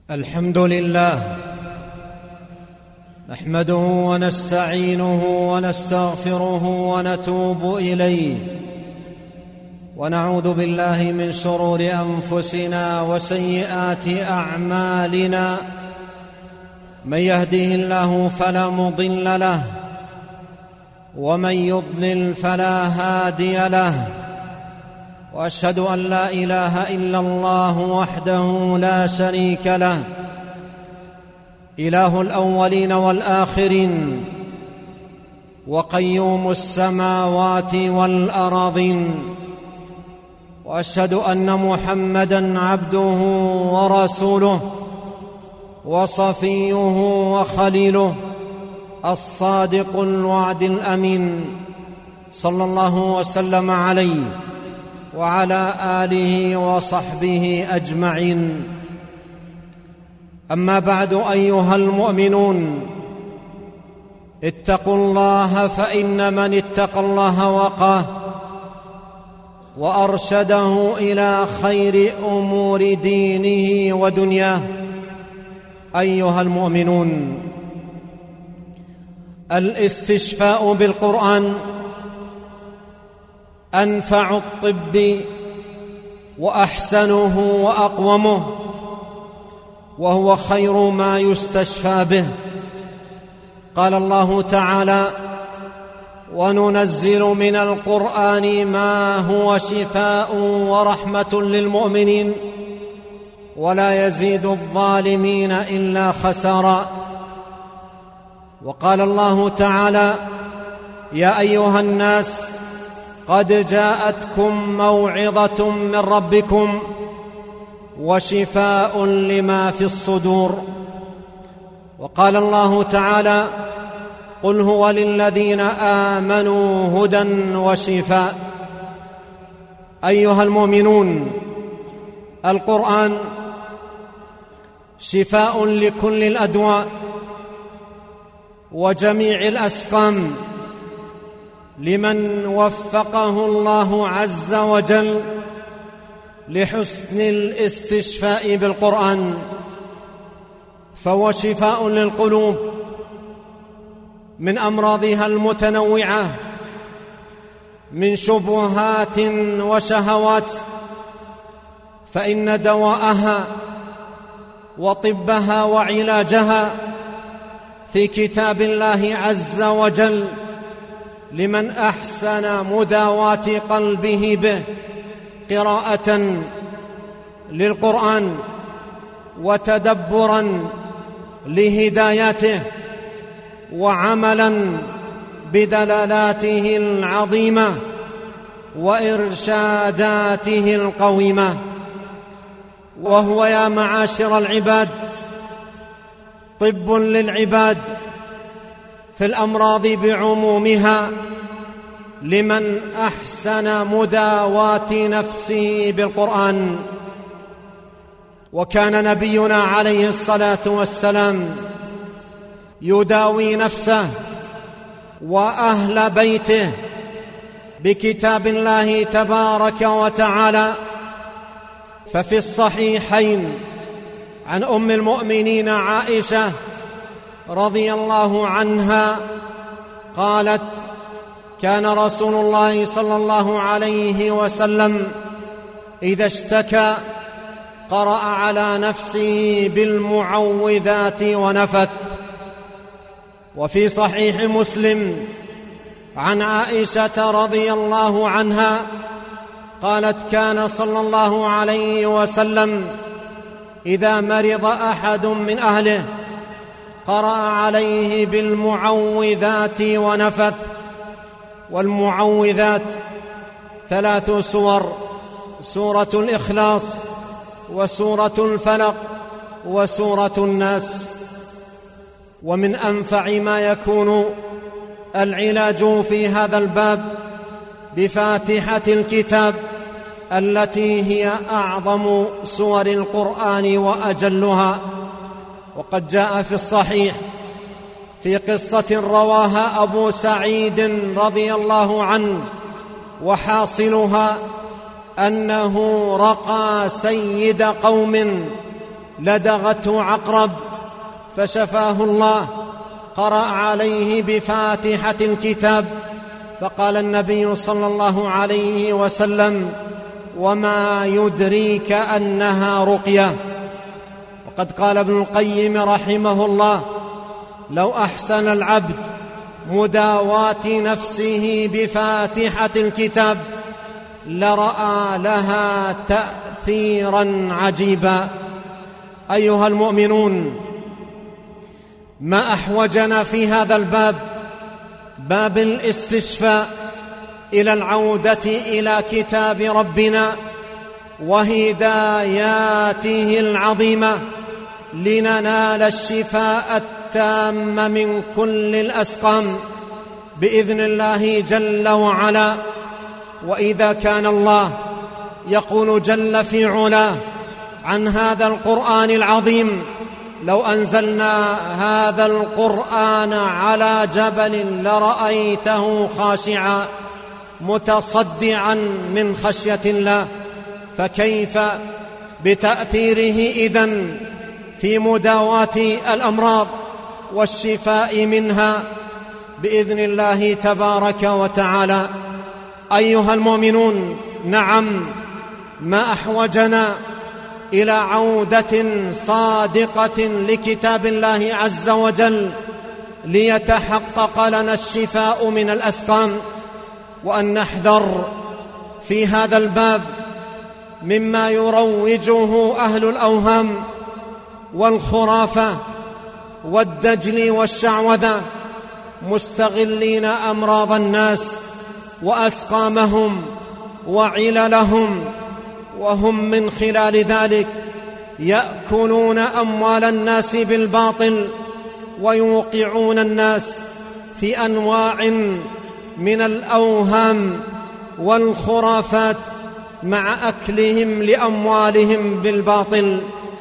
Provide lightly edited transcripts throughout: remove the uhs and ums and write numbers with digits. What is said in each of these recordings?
الحمد لله نحمده ونستعينه ونستغفره ونتوب إليه، ونعوذ بالله من شرور أنفسنا وسيئات أعمالنا. من يهده الله فلا مضل له، ومن يضلل فلا هادي له، وأشهد أن لا إله إلا الله وحده لا شريك له، إله الأولين والآخرين، وقيوم السماوات والأراضين. وأشهد أن محمدًا عبده ورسوله وصفيه وخليله، الصادق الوعد الأمين، صلى الله وسلم عليه وعلى آله وصحبه أجمعين. أما بعد، أيها المؤمنون، اتقوا الله، فإن من اتقى الله وقاه وأرشده إلى خير أمور دينه ودنياه. أيها المؤمنون، الاستشفاء بالقرآن أنفع الطب وأحسنه وأقومه، وهو خير ما يستشفى به. قال الله تعالى: وننزل من القرآن ما هو شفاء ورحمة للمؤمنين ولا يزيد الظالمين إلا خسارا. وقال الله تعالى: يا أيها الناس قد جاءتكم موعظة من ربكم وشفاء لما في الصدور. وقال الله تعالى: قل هو للذين آمنوا هدى وشفاء. أيها المؤمنون، القرآن شفاء لكل الأدواء وجميع الأسقام لمن وفقه الله عز وجل لحسن الاستشفاء بالقرآن، فهو شفاء للقلوب من أمراضها المتنوعة، من شبهات وشهوات، فإن دواءها وطبها وعلاجها في كتاب الله عز وجل لمن أحسن مداواة قلبه به، قراءة للقرآن وتدبرا لهداياته وعملا بدلالاته العظيمة وإرشاداته القويمة. وهو يا معاشر العباد طب للعباد في الأمراض بعمومها لمن أحسن مداواة نفسه بالقرآن. وكان نبينا عليه الصلاة والسلام يداوي نفسه وأهل بيته بكتاب الله تبارك وتعالى. ففي الصحيحين عن أم المؤمنين عائشة رضي الله عنها قالت: كان رسول الله صلى الله عليه وسلم إذا اشتكى قرأ على نفسه بالمعوذات ونفث. وفي صحيح مسلم عن عائشة رضي الله عنها قالت: كان صلى الله عليه وسلم إذا مرض أحد من أهله قرأ عليه بالمعوذات ونفث. والمعوذات 3 سور: سورة الإخلاص، وسورة الفلق، وسورة الناس. ومن أنفع ما يكون العلاج في هذا الباب بفاتحة الكتاب التي هي أعظم سور القرآن وأجلها. وقد جاء في الصحيح في قصة رواها أبو سعيد رضي الله عنه، وحاصلها أنه رقى سيد قوم لدغته عقرب فشفاه الله، قرأ عليه بفاتحة الكتاب، فقال النبي صلى الله عليه وسلم: وما يدريك أنها رقية. وقد قال ابن القيم رحمه الله: لو أحسن العبد مداواة نفسه بفاتحة الكتاب لرأى لها تأثيرا عجيبا. أيها المؤمنون، ما أحوجنا في هذا الباب، باب الاستشفاء، إلى العودة إلى كتاب ربنا وهداياته العظيمة لننال الشفاء التام من كل الأسقام بإذن الله جل وعلا. وإذا كان الله يقول جل في علاه عن هذا القرآن العظيم: لو أنزلنا هذا القرآن على جبل لرأيته خاشعا متصدعا من خشية الله، فكيف بتأثيره إذن في مداواة الأمراض والشفاء منها بإذن الله تبارك وتعالى. أيها المؤمنون، نعم، ما أحوجنا إلى عودة صادقة لكتاب الله عز وجل ليتحقق لنا الشفاء من الأسقام، وأن نحذر في هذا الباب مما يروجه أهل الأوهام والخرافة والدجل والشعوذة، مستغلين أمراض الناس وأسقامهم وعللهم، وهم من خلال ذلك يأكلون أموال الناس بالباطل ويوقعون الناس في أنواع من الأوهام والخرافات مع أكلهم لأموالهم بالباطل.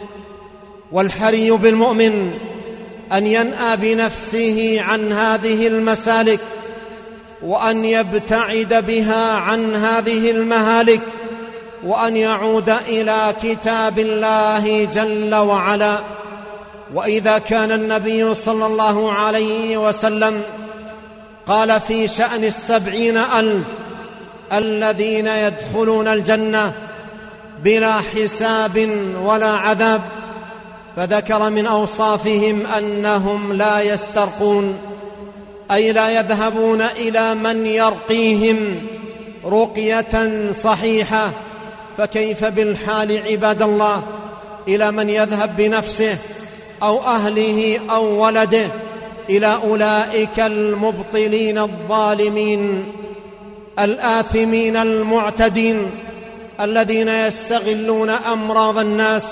والحري بالمؤمن أن ينأى بنفسه عن هذه المسالك، وأن يبتعد بها عن هذه المهالك، وأن يعود إلى كتاب الله جل وعلا. وإذا كان النبي صلى الله عليه وسلم قال في شأن 70,000 الذين يدخلون الجنة بلا حساب ولا عذاب، فذكر من أوصافهم أنهم لا يسترقون، أي لا يذهبون إلى من يرقيهم رقية صحيحة. فكيف بالحال عباد الله إلى من يذهب بنفسه أو أهله أو ولده إلى أولئك المبطلين الظالمين الآثمين المعتدين الذين يستغلون أمراض الناس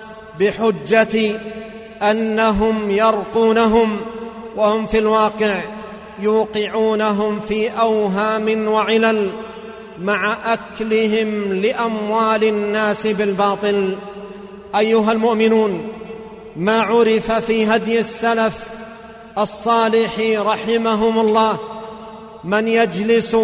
بحجة أنهم يرقونهم، وهم في الواقع يوقعونهم في أوهام وعلل مع أكلهم لأموال الناس بالباطل. أيها المؤمنون، ما عرف في هدي السلف الصالح رحمهم الله من يجلس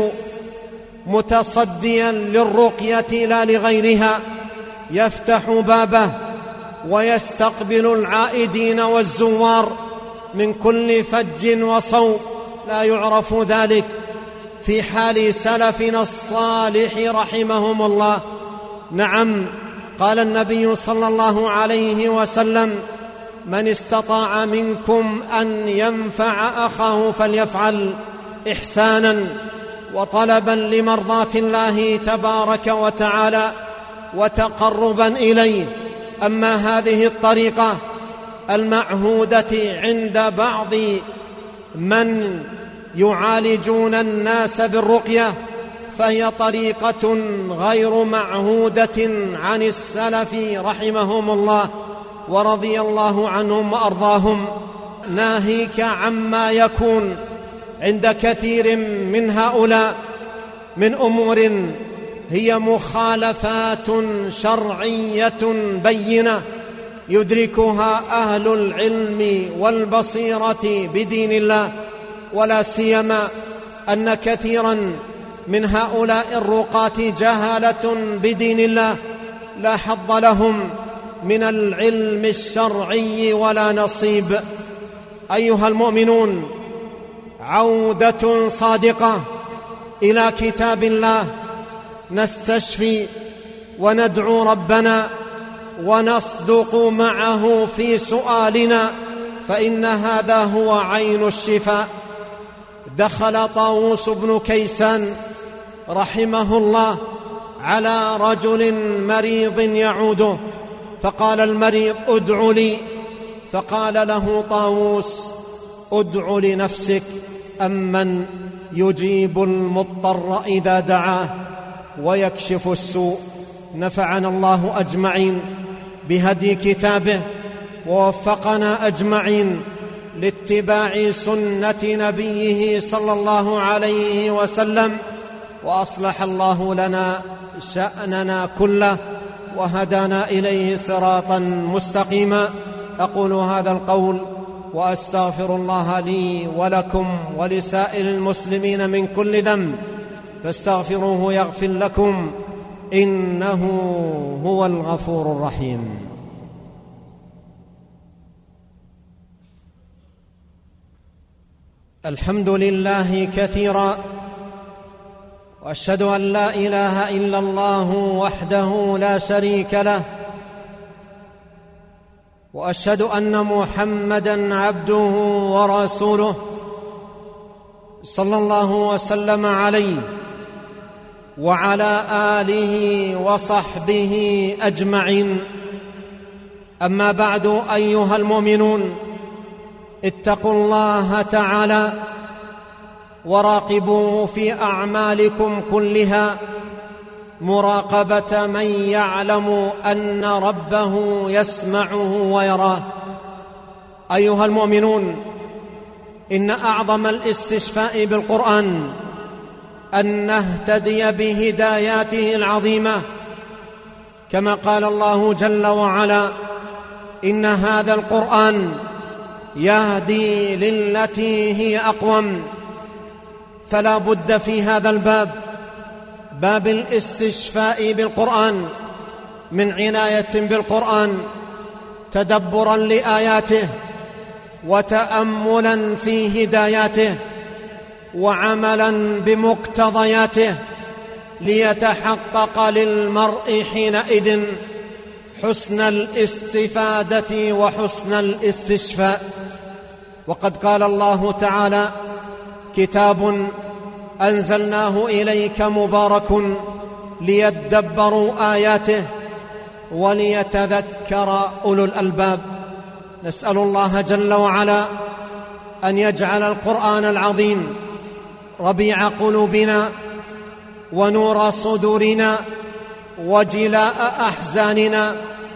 متصديا للرقية لا لغيرها، يفتح بابه ويستقبل العائدين والزوار من كل فج وصوب، لا يعرف ذلك في حال سلفنا الصالح رحمهم الله. نعم، قال النبي صلى الله عليه وسلم: من استطاع منكم أن ينفع أخاه فليفعل إحسانا وطلبا لمرضاة الله تبارك وتعالى وتقربا إليه. أما هذه الطريقة المعهودة عند بعض من يعالجون الناس بالرقية فهي طريقة غير معهودة عن السلف رحمهم الله ورضي الله عنهم وأرضاهم. ناهيك عما يكون عند كثير من هؤلاء من أمور هي مخالفات شرعية بينة يدركها أهل العلم والبصيرة بدين الله، ولا سيما أن كثيرا من هؤلاء الرقاة جهالة بدين الله لا حظ لهم من العلم الشرعي ولا نصيب. أيها المؤمنون، عودة صادقة إلى كتاب الله، نستشفي وندعو ربنا ونصدق معه في سؤالنا، فإن هذا هو عين الشفاء. دخل طاووس بن كيسان رحمه الله على رجل مريض يعوده، فقال المريض: ادع لي. فقال له طاووس: ادع لنفسك، أمن يجيب المضطر إذا دعاه ويكشف السوء. نفعنا الله أجمعين بهدي كتابه، ووفقنا أجمعين لاتباع سنة نبيه صلى الله عليه وسلم، وأصلح الله لنا شأننا كله، وهدانا إليه صراطا مستقيما. أقول هذا القول وأستغفر الله لي ولكم ولسائر المسلمين من كل ذنب، فاستغفروه يغفر لكم، إنه هو الغفور الرحيم. الحمد لله كثيرا، وأشهد أن لا إله إلا الله وحده لا شريك له، وأشهد أن محمدًا عبده ورسوله صلى الله وسلم عليه وعلى آله وصحبه أجمعين. أما بعد، أيها المؤمنون، اتقوا الله تعالى وراقبوه في أعمالكم كلها مراقبة من يعلم أن ربه يسمعه ويراه. أيها المؤمنون، إن أعظم الاستشفاء بالقرآن أن نهتدي بهداياته العظيمة، كما قال الله جل وعلا: إن هذا القرآن يهدي للتي هي أقوم. فلا بد في هذا الباب، باب الاستشفاء بالقرآن، من عناية بالقرآن، تدبرا لآياته وتأملا في هداياته وعملا بمقتضياته، ليتحقق للمرء حينئذ حسن الاستفادة وحسن الاستشفاء. وقد قال الله تعالى: كتاب أنزلناه إليك مبارك ليدبروا آياته وليتذكر أولو الألباب. نسأل الله جل وعلا أن يجعل القرآن العظيم ربيع قلوبنا ونور صدورنا وجلاء أحزاننا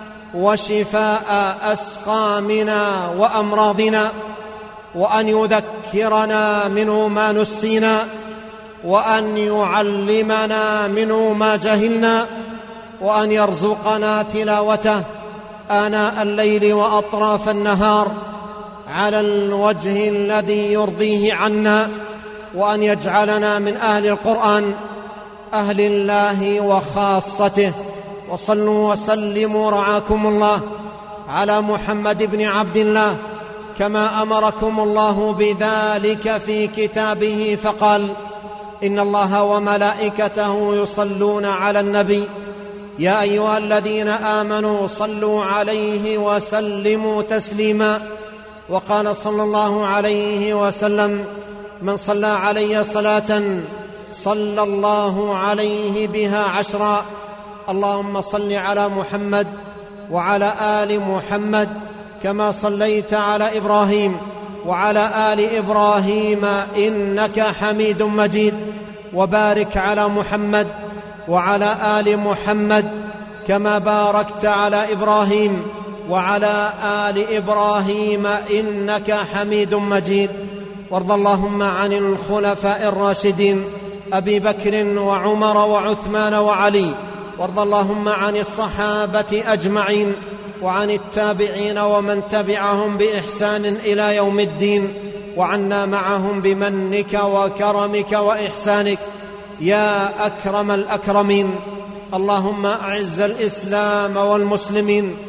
وشفاء أسقامنا وأمراضنا، وأن يذكرنا منه ما نسينا، وأن يعلمنا منه ما جهلنا، وأن يرزقنا تلاوته آناء الليل وأطراف النهار على الوجه الذي يرضيه عنا، وأن يجعلنا من أهل القرآن، أهل الله وخاصته. وصلوا وسلموا رعاكم الله على محمد بن عبد الله، كما أمركم الله بذلك في كتابه، فقال: إن الله وملائكته يصلون على النبي، يا أيها الذين آمنوا صلوا عليه وسلموا تسليما. وقال صلى الله عليه وسلم: من صلى علي صلاة صلى الله عليه بها 10. اللهم صل على محمد وعلى آل محمد كما صليت على إبراهيم وعلى آل إبراهيم إنك حميد مجيد، وبارك على محمد وعلى آل محمد كما باركت على إبراهيم وعلى آل إبراهيم إنك حميد مجيد. وارض اللهم عن الخلفاء الراشدين أبي بكر وعمر وعثمان وعلي، وارض اللهم عن الصحابة أجمعين، وعن التابعين ومن تبعهم بإحسان إلى يوم الدين، وعنا معهم بمنك وكرمك وإحسانك يا أكرم الأكرمين. اللهم أعز الإسلام والمسلمين،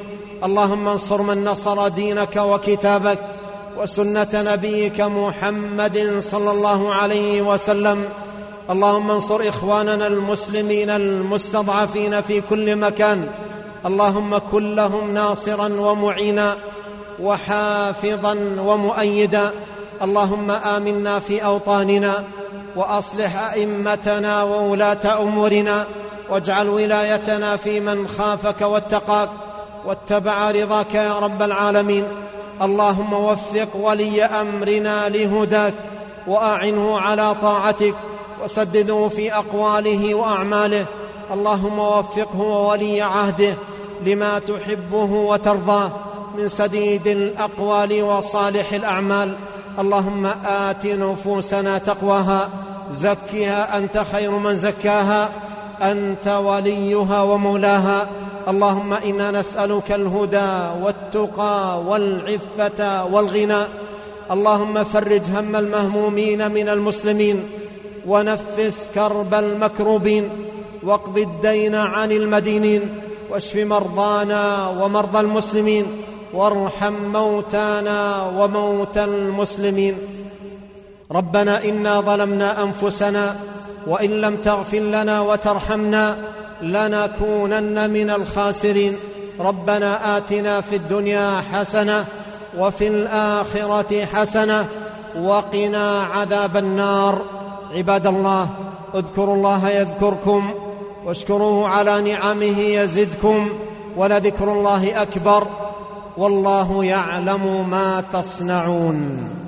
اللهم انصر من نصر دينك وكتابك وسنة نبيك محمد صلى الله عليه وسلم. اللهم انصر إخواننا المسلمين المستضعفين في كل مكان، اللهم كن لهم ناصرا ومعينا وحافظا ومؤيدا. اللهم آمنا في أوطاننا وأصلح أئمتنا وولاة أمورنا، واجعل ولايتنا في من خافك واتقاك واتبع رضاك يا رب العالمين. اللهم وفق ولي أمرنا لهداك وأعنه على طاعتك وسدده في أقواله وأعماله. اللهم وفقه وولي عهده لما تحبه وترضاه من سديد الأقوال وصالح الأعمال. اللهم آت نفوسنا تقواها، زكها أنت خير من زكاها، أنت وليها ومولاها. اللهم إنا نسألك الهدى والتقى والعفة والغنى. اللهم فرج هم المهمومين من المسلمين، ونفس كرب المكروبين، واقض الدين عن المدينين، واشف مرضانا ومرضى المسلمين، وارحم موتانا وموتى المسلمين. ربنا إنا ظلمنا أنفسنا وإن لم تغفر لنا وترحمنا لنكونن من الخاسرين. ربنا آتنا في الدنيا حسنة وفي الآخرة حسنة وقنا عذاب النار. عباد الله، اذكروا الله يذكركم واشكروه على نعمه يزدكم، ولذكر الله أكبر، والله يعلم ما تصنعون.